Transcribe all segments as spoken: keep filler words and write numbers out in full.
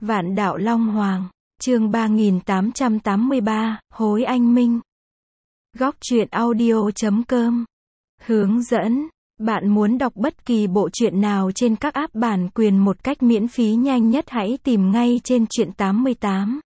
Vạn đạo Long Hoàng, chương ba nghìn tám trăm tám mươi ba, hối anh minh. Góc truyện audio chấm com. Hướng dẫn, bạn muốn đọc bất kỳ bộ truyện nào trên các app bản quyền một cách miễn phí nhanh nhất hãy tìm ngay trên truyện tám mươi tám.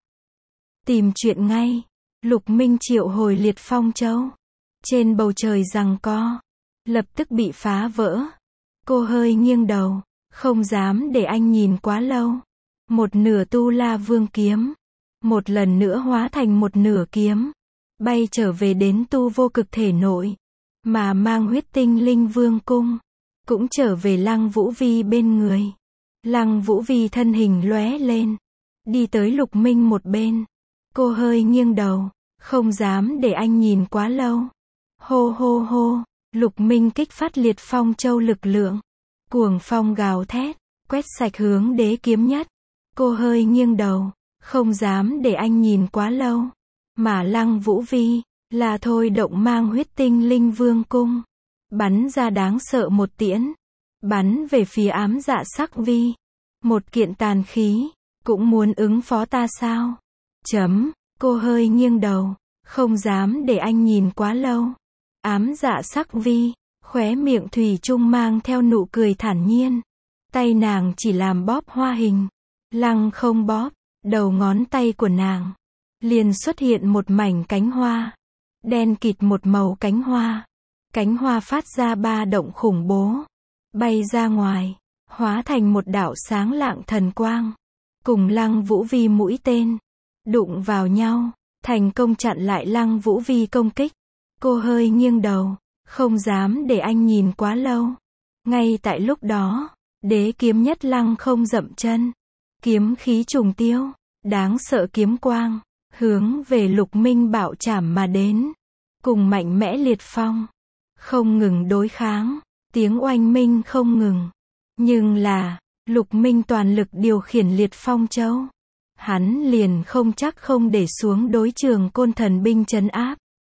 Tìm truyện ngay. Lục Minh triệu hồi Liệt Phong Châu. Trên bầu trời giằng co, lập tức bị phá vỡ. Cô hơi nghiêng đầu, không dám để anh nhìn quá lâu. Một nửa tu la vương kiếm, một lần nữa hóa thành một nửa kiếm, bay trở về đến tu vô cực thể nội, mà mang huyết tinh linh vương cung, cũng trở về Lăng Vũ Vi bên người. Lăng Vũ Vi thân hình lóe lên, đi tới Lục Minh một bên. Cô hơi nghiêng đầu, không dám để anh nhìn quá lâu. Hô hô hô, Lục Minh kích phát Liệt Phong Châu lực lượng, cuồng phong gào thét, quét sạch hướng đế kiếm nhất. Cô hơi nghiêng đầu, không dám để anh nhìn quá lâu. Mà Lăng Vũ Vi, là thôi động mang huyết tinh linh vương cung, bắn ra đáng sợ một tiễn, bắn về phía ám dạ sắc vi. Một kiện tàn khí, cũng muốn ứng phó ta sao? Chấm, cô hơi nghiêng đầu, không dám để anh nhìn quá lâu. Ám dạ sắc vi, khóe miệng thủy chung mang theo nụ cười thản nhiên. Tay nàng chỉ làm bóp hoa hình. Lăng không bóp, đầu ngón tay của nàng liền xuất hiện một mảnh cánh hoa, đen kịt một màu cánh hoa. Cánh hoa phát ra ba động khủng bố, bay ra ngoài, hóa thành một đạo sáng lạng thần quang, cùng Lăng Vũ Vi mũi tên đụng vào nhau, thành công chặn lại Lăng Vũ Vi công kích. Cô hơi nghiêng đầu, không dám để anh nhìn quá lâu. Ngay tại lúc đó, đế kiếm nhất lăng không dậm chân. Kiếm khí trùng tiêu, đáng sợ kiếm quang, hướng về Lục Minh bạo chảm mà đến. Cùng mạnh mẽ liệt phong, không ngừng đối kháng, tiếng oanh minh không ngừng. Nhưng là, Lục Minh toàn lực điều khiển Liệt Phong Châu. Hắn liền không chắc không để xuống đối trường côn thần binh trấn áp.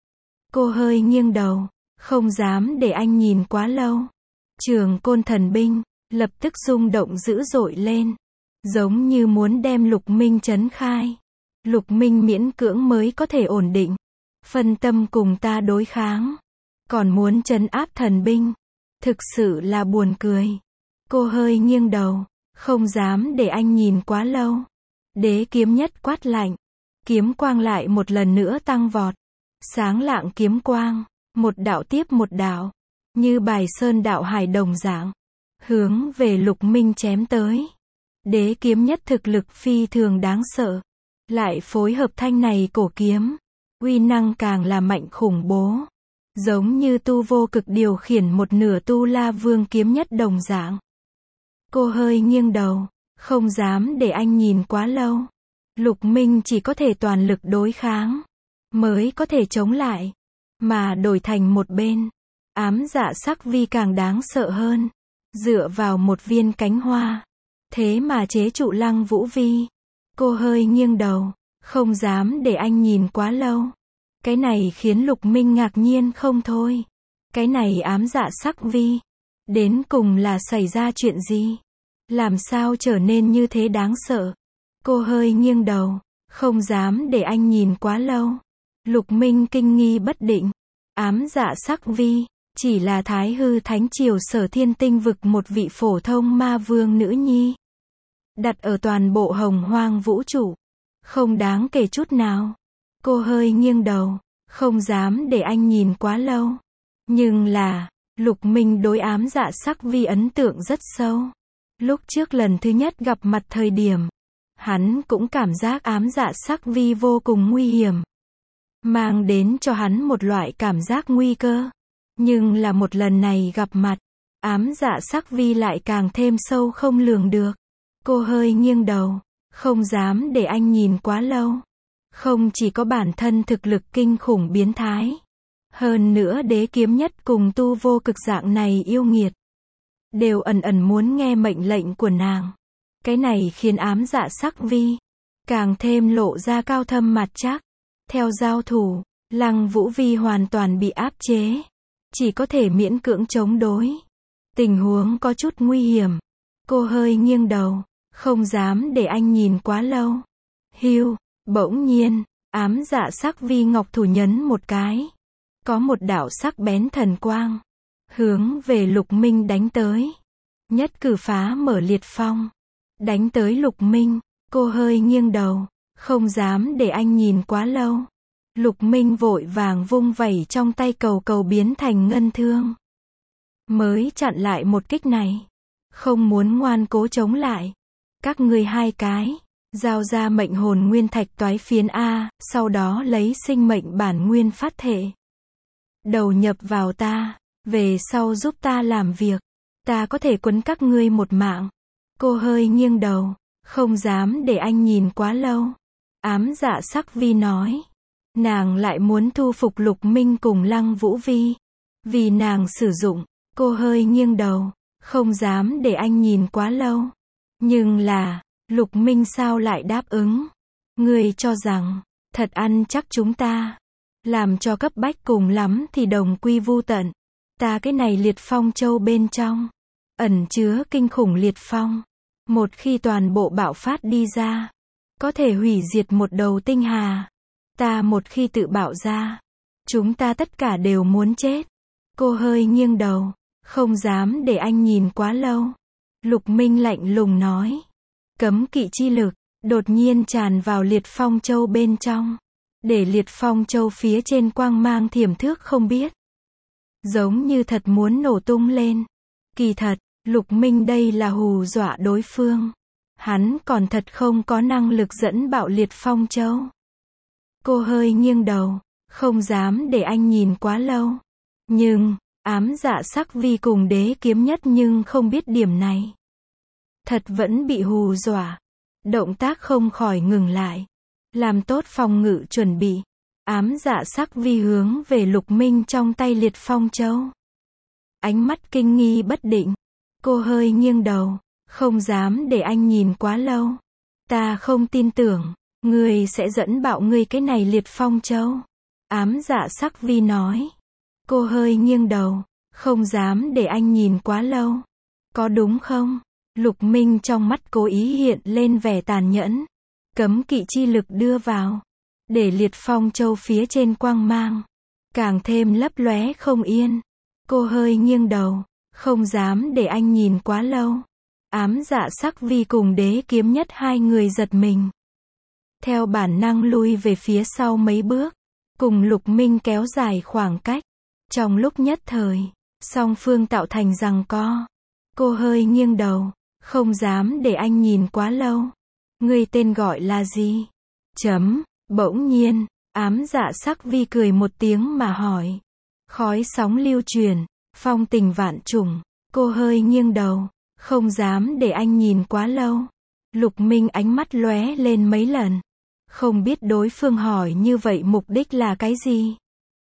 Cô hơi nghiêng đầu, không dám để anh nhìn quá lâu. Trường côn thần binh, lập tức rung động dữ dội lên. Giống như muốn đem Lục Minh trấn khai. Lục Minh miễn cưỡng mới có thể ổn định. Phân tâm cùng ta đối kháng. Còn muốn trấn áp thần binh. Thực sự là buồn cười. Cô hơi nghiêng đầu, không dám để anh nhìn quá lâu. Đế kiếm nhất quát lạnh. Kiếm quang lại một lần nữa tăng vọt. Sáng lạng kiếm quang, một đạo tiếp một đạo. Như bài sơn đạo hải đồng dạng. Hướng về Lục Minh chém tới. Đế kiếm nhất thực lực phi thường đáng sợ. Lại phối hợp thanh này cổ kiếm. Uy năng càng là mạnh khủng bố. Giống như tu vô cực điều khiển một nửa tu la vương kiếm nhất đồng dạng. Cô hơi nghiêng đầu, không dám để anh nhìn quá lâu. Lục Minh chỉ có thể toàn lực đối kháng, mới có thể chống lại. Mà đổi thành một bên, ám dạ sắc vi càng đáng sợ hơn. Dựa vào một viên cánh hoa, thế mà chế trụ Lăng Vũ Vi. Cô hơi nghiêng đầu, không dám để anh nhìn quá lâu. Cái này khiến Lục Minh ngạc nhiên không thôi. Cái này ám dạ sắc vi, đến cùng là xảy ra chuyện gì? Làm sao trở nên như thế đáng sợ? Cô hơi nghiêng đầu, không dám để anh nhìn quá lâu. Lục Minh kinh nghi bất định. Ám dạ sắc vi, chỉ là Thái Hư Thánh Triều Sở Thiên Tinh vực một vị phổ thông ma vương nữ nhi. Đặt ở toàn bộ hồng hoang vũ trụ, không đáng kể chút nào. Cô hơi nghiêng đầu, không dám để anh nhìn quá lâu. Nhưng là, Lục Minh đối ám dạ sắc vi ấn tượng rất sâu. Lúc trước lần thứ nhất gặp mặt thời điểm, hắn cũng cảm giác ám dạ sắc vi vô cùng nguy hiểm. Mang đến cho hắn một loại cảm giác nguy cơ. Nhưng là một lần này gặp mặt, ám dạ sắc vi lại càng thêm sâu không lường được. Cô hơi nghiêng đầu, không dám để anh nhìn quá lâu. Không chỉ có bản thân thực lực kinh khủng biến thái. Hơn nữa đế kiếm nhất cùng tu vô cực dạng này yêu nghiệt. Đều ẩn ẩn muốn nghe mệnh lệnh của nàng. Cái này khiến ám dạ sắc vi càng thêm lộ ra cao thâm mặt chắc. Theo giao thủ, Lăng Vũ Vi hoàn toàn bị áp chế. Chỉ có thể miễn cưỡng chống đối. Tình huống có chút nguy hiểm. Cô hơi nghiêng đầu, không dám để anh nhìn quá lâu. Hiu, bỗng nhiên, ám dạ sắc vi ngọc thủ nhấn một cái. Có một đạo sắc bén thần quang, hướng về Lục Minh đánh tới. Nhất cử phá mở liệt phong, đánh tới Lục Minh. Cô hơi nghiêng đầu, không dám để anh nhìn quá lâu. Lục Minh vội vàng vung vẩy trong tay cầu cầu biến thành ngân thương. Mới chặn lại một kích này. Không muốn ngoan cố chống lại. Các ngươi hai cái, giao ra mệnh hồn nguyên thạch toái phiến A, sau đó lấy sinh mệnh bản nguyên phát thể. Đầu nhập vào ta, về sau giúp ta làm việc. Ta có thể quấn các ngươi một mạng. Cô hơi nghiêng đầu, không dám để anh nhìn quá lâu. Ám dạ sắc vi nói. Nàng lại muốn thu phục Lục Minh cùng Lăng Vũ Vi. Vì nàng sử dụng, cô hơi nghiêng đầu, không dám để anh nhìn quá lâu. Nhưng là, Lục Minh sao lại đáp ứng? Ngươi cho rằng, thật ăn chắc chúng ta. Làm cho cấp bách cùng lắm thì đồng quy vu tận. Ta cái này liệt phong châu bên trong, ẩn chứa kinh khủng liệt phong. Một khi toàn bộ bạo phát đi ra, có thể hủy diệt một đầu tinh hà. Ta một khi tự bạo ra, chúng ta tất cả đều muốn chết. Cô hơi nghiêng đầu, không dám để anh nhìn quá lâu. Lục Minh lạnh lùng nói. Cấm kỵ chi lực, đột nhiên tràn vào liệt phong châu bên trong. Để liệt phong châu phía trên quang mang thiểm thước không biết. Giống như thật muốn nổ tung lên. Kỳ thật, Lục Minh đây là hù dọa đối phương. Hắn còn thật không có năng lực dẫn bạo liệt phong châu. Cô hơi nghiêng đầu, không dám để anh nhìn quá lâu. Nhưng, ám dạ sắc vi cùng đế kiếm nhất nhưng không biết điểm này. Thật vẫn bị hù dọa. Động tác không khỏi ngừng lại. Làm tốt phòng ngự chuẩn bị. Ám dạ sắc vi hướng về Lục Minh trong tay liệt phong châu. Ánh mắt kinh nghi bất định. Cô hơi nghiêng đầu, không dám để anh nhìn quá lâu. Ta không tin tưởng, ngươi sẽ dẫn bạo ngươi cái này liệt phong châu. Ám dạ sắc vi nói. Cô hơi nghiêng đầu, không dám để anh nhìn quá lâu. Có đúng không? Lục Minh trong mắt cố ý hiện lên vẻ tàn nhẫn. Cấm kỵ chi lực đưa vào, để liệt phong châu phía trên quang mang, càng thêm lấp lóe không yên. Cô hơi nghiêng đầu, không dám để anh nhìn quá lâu. Ám dạ sắc vi cùng đế kiếm nhất hai người giật mình. Theo bản năng lui về phía sau mấy bước, cùng Lục Minh kéo dài khoảng cách. Trong lúc nhất thời, song phương tạo thành giằng co. Cô hơi nghiêng đầu, không dám để anh nhìn quá lâu. Ngươi tên gọi là gì? Chấm, bỗng nhiên, ám dạ sắc vi cười một tiếng mà hỏi. Khói sóng lưu truyền, phong tình vạn trùng. Cô hơi nghiêng đầu, không dám để anh nhìn quá lâu. Lục Minh ánh mắt lóe lên mấy lần. Không biết đối phương hỏi như vậy mục đích là cái gì.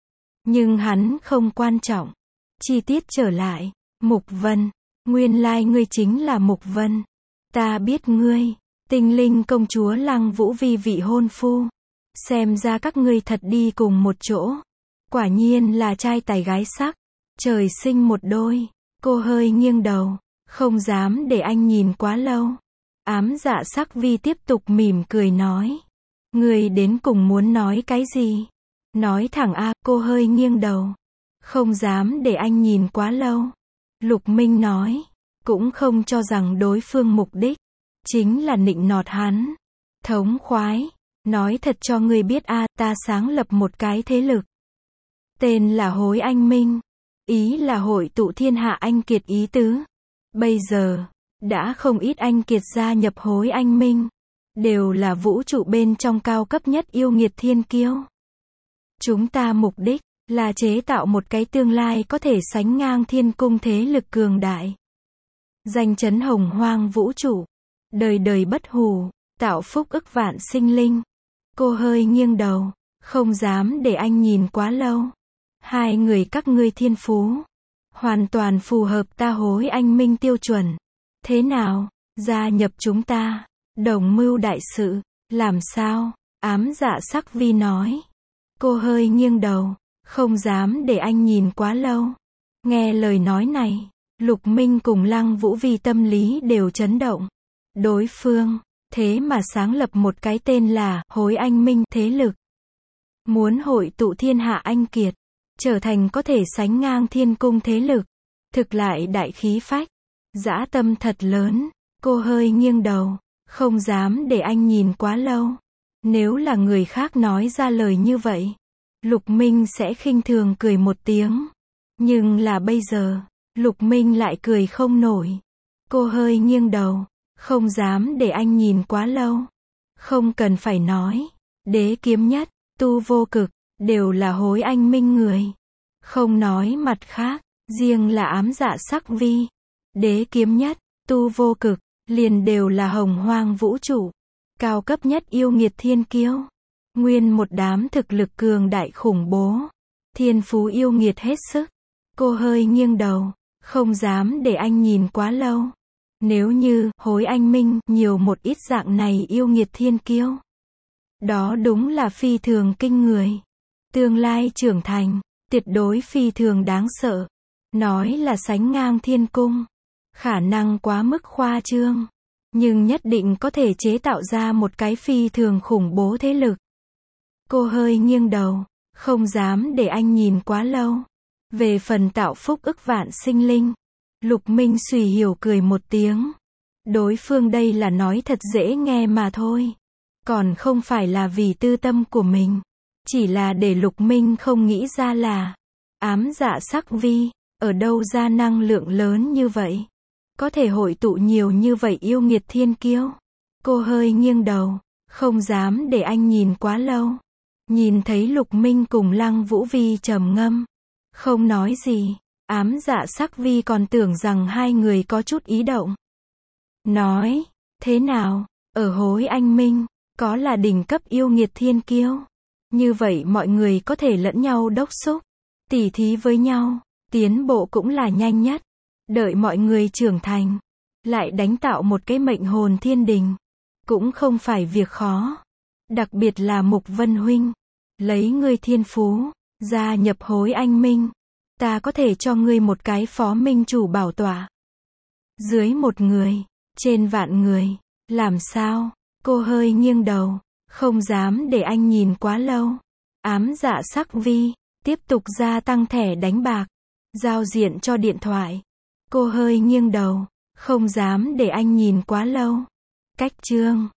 Nhưng hắn không quan trọng. Chi tiết trở lại. Mục Vân. Nguyên lai like ngươi chính là Mục Vân. Ta biết ngươi. Tinh linh công chúa Lăng Vũ Vi vị hôn phu. Xem ra các ngươi thật đi cùng một chỗ. Quả nhiên là trai tài gái sắc. Trời sinh một đôi. Cô hơi nghiêng đầu, không dám để anh nhìn quá lâu. Ám dạ sắc vi tiếp tục mỉm cười nói. Ngươi đến cùng muốn nói cái gì? Nói thẳng a. Cô hơi nghiêng đầu, không dám để anh nhìn quá lâu. Lục Minh nói, cũng không cho rằng đối phương mục đích chính là nịnh nọt hắn. Thống khoái, nói thật cho ngươi biết a, ta sáng lập một cái thế lực. Tên là Hối Anh Minh. Ý là hội tụ thiên hạ anh kiệt ý tứ. Bây giờ, đã không ít anh kiệt gia nhập Hối Anh Minh. Đều là vũ trụ bên trong cao cấp nhất yêu nghiệt thiên kiêu. Chúng ta mục đích là chế tạo một cái tương lai có thể sánh ngang thiên cung thế lực cường đại. Danh chấn hồng hoang vũ trụ. Đời đời bất hủ, tạo phúc ức vạn sinh linh. Cô hơi nghiêng đầu, không dám để anh nhìn quá lâu. Hai người các ngươi thiên phú hoàn toàn phù hợp ta Hối Anh Minh tiêu chuẩn. Thế nào, gia nhập chúng ta, đồng mưu đại sự, làm sao? Ám dạ sắc vi nói. Cô hơi nghiêng đầu, không dám để anh nhìn quá lâu. Nghe lời nói này, Lục Minh cùng Lăng Vũ Vi tâm lý đều chấn động. Đối phương, thế mà sáng lập một cái tên là Hối Anh Minh thế lực. Muốn hội tụ thiên hạ anh kiệt, trở thành có thể sánh ngang thiên cung thế lực. Thực lại đại khí phách, dã tâm thật lớn. Cô hơi nghiêng đầu, không dám để anh nhìn quá lâu. Nếu là người khác nói ra lời như vậy, Lục Minh sẽ khinh thường cười một tiếng. Nhưng là bây giờ, Lục Minh lại cười không nổi. Cô hơi nghiêng đầu, không dám để anh nhìn quá lâu. Không cần phải nói, Đế Kiếm Nhất, Tu Vô Cực, đều là Hối Anh Minh người. Không nói mặt khác, riêng là Ám Dạ Sắc Vi, Đế Kiếm Nhất, Tu Vô Cực, liền đều là hồng hoang vũ trụ. Cao cấp nhất yêu nghiệt thiên kiêu. Nguyên một đám thực lực cường đại khủng bố. Thiên phú yêu nghiệt hết sức. Cô hơi nghiêng đầu, không dám để anh nhìn quá lâu. Nếu như Hối Anh Minh nhiều một ít dạng này yêu nghiệt thiên kiêu, đó đúng là phi thường kinh người. Tương lai trưởng thành, tuyệt đối phi thường đáng sợ. Nói là sánh ngang thiên cung, khả năng quá mức khoa trương, nhưng nhất định có thể chế tạo ra một cái phi thường khủng bố thế lực. Cô hơi nghiêng đầu, không dám để anh nhìn quá lâu. Về phần tạo phúc ức vạn sinh linh, Lục Minh xùy hiểu cười một tiếng. Đối phương đây là nói thật dễ nghe mà thôi. Còn không phải là vì tư tâm của mình. Chỉ là để Lục Minh không nghĩ ra là Ám Dạ Sắc Vi, ở đâu ra năng lượng lớn như vậy. Có thể hội tụ nhiều như vậy yêu nghiệt thiên kiêu. Cô hơi nghiêng đầu, không dám để anh nhìn quá lâu. Nhìn thấy Lục Minh cùng Lăng Vũ Vi trầm ngâm, không nói gì. Ám Dạ Sắc Vi còn tưởng rằng hai người có chút ý động. Nói, thế nào, ở Hối Anh Minh, có là đỉnh cấp yêu nghiệt thiên kiêu. Như vậy mọi người có thể lẫn nhau đốc xúc, tỉ thí với nhau, tiến bộ cũng là nhanh nhất. Đợi mọi người trưởng thành, lại đánh tạo một cái mệnh hồn thiên đình, cũng không phải việc khó. Đặc biệt là Mục Vân Huynh, lấy ngươi thiên phú, gia nhập Hối Anh Minh. Ta có thể cho ngươi một cái phó minh chủ bảo tọa. Dưới một người, trên vạn người, làm sao? Cô hơi nghiêng đầu, không dám để anh nhìn quá lâu. Ám Dạ Sắc Vi, tiếp tục gia tăng thẻ đánh bạc, giao diện cho điện thoại. Cô hơi nghiêng đầu, không dám để anh nhìn quá lâu. Cách chương